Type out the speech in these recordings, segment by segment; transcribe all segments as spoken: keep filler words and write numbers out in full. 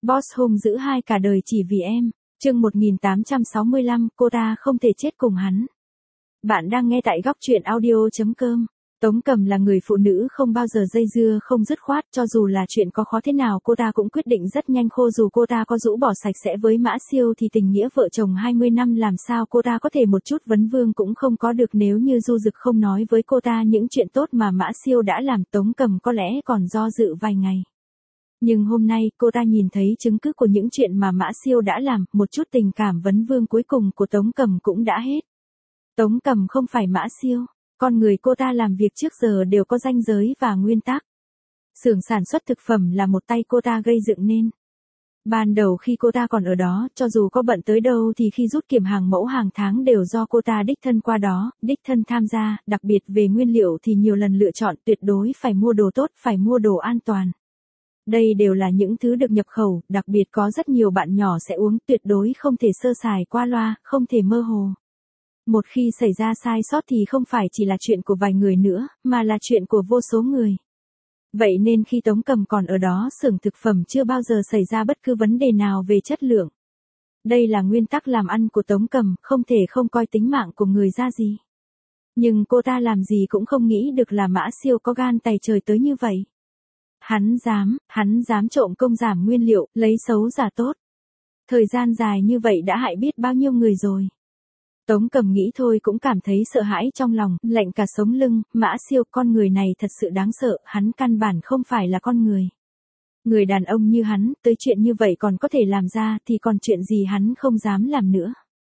Boss hung dữ hai cả đời chỉ vì em. Chương một nghìn tám trăm sáu mươi lăm, cô ta không thể chết cùng hắn. Bạn đang nghe tại góc truyện audio chấm com. Tống Cầm là người phụ nữ không bao giờ dây dưa không dứt khoát, cho dù là chuyện có khó thế nào cô ta cũng quyết định rất nhanh khô, dù cô ta có rũ bỏ sạch sẽ với Mã Siêu thì tình nghĩa vợ chồng hai mươi năm làm sao cô ta có thể một chút vấn vương cũng không có được. Nếu như Du Dực không nói với cô ta những chuyện tốt mà Mã Siêu đã làm, Tống Cầm có lẽ còn do dự vài ngày. Nhưng hôm nay cô ta nhìn thấy chứng cứ của những chuyện mà Mã Siêu đã làm, một chút tình cảm vấn vương cuối cùng của Tống Cầm cũng đã hết. Tống Cầm không phải Mã Siêu. Con người cô ta làm việc trước giờ đều có ranh giới và nguyên tắc. Xưởng sản xuất thực phẩm là một tay cô ta gây dựng nên. Ban đầu khi cô ta còn ở đó, cho dù có bận tới đâu thì khi rút kiểm hàng mẫu hàng tháng đều do cô ta đích thân qua đó, đích thân tham gia, đặc biệt về nguyên liệu thì nhiều lần lựa chọn, tuyệt đối phải mua đồ tốt, phải mua đồ an toàn. Đây đều là những thứ được nhập khẩu, đặc biệt có rất nhiều bạn nhỏ sẽ uống, tuyệt đối không thể sơ sài qua loa, không thể mơ hồ. Một khi xảy ra sai sót thì không phải chỉ là chuyện của vài người nữa, mà là chuyện của vô số người. Vậy nên khi Tống Cầm còn ở đó, xưởng thực phẩm chưa bao giờ xảy ra bất cứ vấn đề nào về chất lượng. Đây là nguyên tắc làm ăn của Tống Cầm, không thể không coi tính mạng của người ra gì. Nhưng cô ta làm gì cũng không nghĩ được là Mã Siêu có gan tày trời tới như vậy. Hắn dám, hắn dám trộm công giảm nguyên liệu, lấy xấu giả tốt. Thời gian dài như vậy đã hại biết bao nhiêu người rồi. Tống Cầm nghĩ thôi cũng cảm thấy sợ hãi trong lòng, lạnh cả sống lưng. Mã Siêu, con người này thật sự đáng sợ, hắn căn bản không phải là con người. Người đàn ông như hắn, tới chuyện như vậy còn có thể làm ra thì còn chuyện gì hắn không dám làm nữa.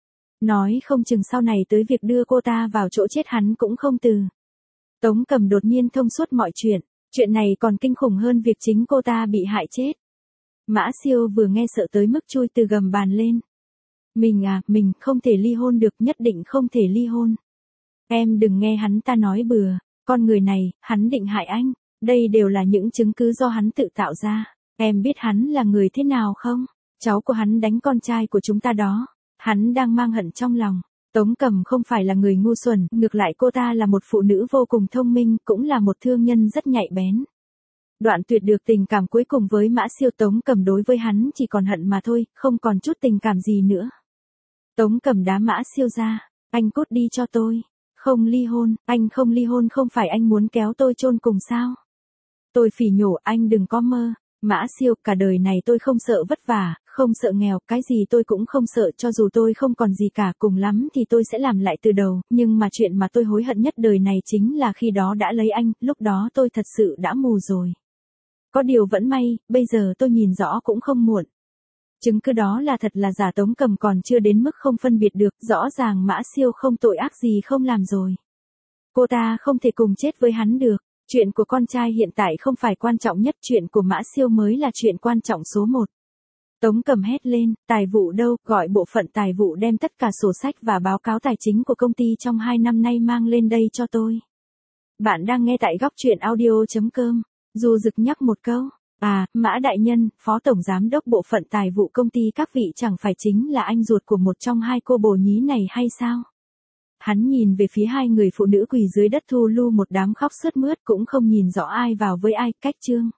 Nói không chừng sau này tới việc đưa cô ta vào chỗ chết hắn cũng không từ. Tống Cầm đột nhiên thông suốt mọi chuyện, chuyện này còn kinh khủng hơn việc chính cô ta bị hại chết. Mã Siêu vừa nghe sợ tới mức chui từ gầm bàn lên. Mình à, mình không thể ly hôn được, nhất định không thể ly hôn. Em đừng nghe hắn ta nói bừa, con người này, hắn định hại anh, đây đều là những chứng cứ do hắn tự tạo ra. Em biết hắn là người thế nào không? Cháu của hắn đánh con trai của chúng ta đó, hắn đang mang hận trong lòng. Tống Cầm không phải là người ngu xuẩn, ngược lại cô ta là một phụ nữ vô cùng thông minh, cũng là một thương nhân rất nhạy bén. Đoạn tuyệt được tình cảm cuối cùng với Mã Siêu, Tống Cầm đối với hắn chỉ còn hận mà thôi, không còn chút tình cảm gì nữa. Tống Cầm đá Mã Siêu ra, anh cút đi cho tôi, không ly hôn, anh không ly hôn không phải anh muốn kéo tôi chôn cùng sao? Tôi phỉ nhổ, anh đừng có mơ. Mã Siêu, cả đời này tôi không sợ vất vả, không sợ nghèo, cái gì tôi cũng không sợ, cho dù tôi không còn gì cả, cùng lắm thì tôi sẽ làm lại từ đầu, nhưng mà chuyện mà tôi hối hận nhất đời này chính là khi đó đã lấy anh, lúc đó tôi thật sự đã mù rồi. Có điều vẫn may, bây giờ tôi nhìn rõ cũng không muộn. Chứng cứ đó là thật là giả, Tống Cầm còn chưa đến mức không phân biệt được, rõ ràng Mã Siêu không tội ác gì không làm rồi. Cô ta không thể cùng chết với hắn được, chuyện của con trai hiện tại không phải quan trọng nhất, chuyện của Mã Siêu mới là chuyện quan trọng số một. Tống Cầm hét lên, tài vụ đâu, gọi bộ phận tài vụ đem tất cả sổ sách và báo cáo tài chính của công ty trong hai năm nay mang lên đây cho tôi. Bạn đang nghe tại góc truyện audio chấm com. Du Dực nhắc một câu. À, Mã đại nhân, phó tổng giám đốc bộ phận tài vụ công ty các vị chẳng phải chính là anh ruột của một trong hai cô bồ nhí này hay sao? Hắn nhìn về phía hai người phụ nữ quỳ dưới đất thu lu một đám khóc sướt mướt, cũng không nhìn rõ ai vào với ai, cách chương.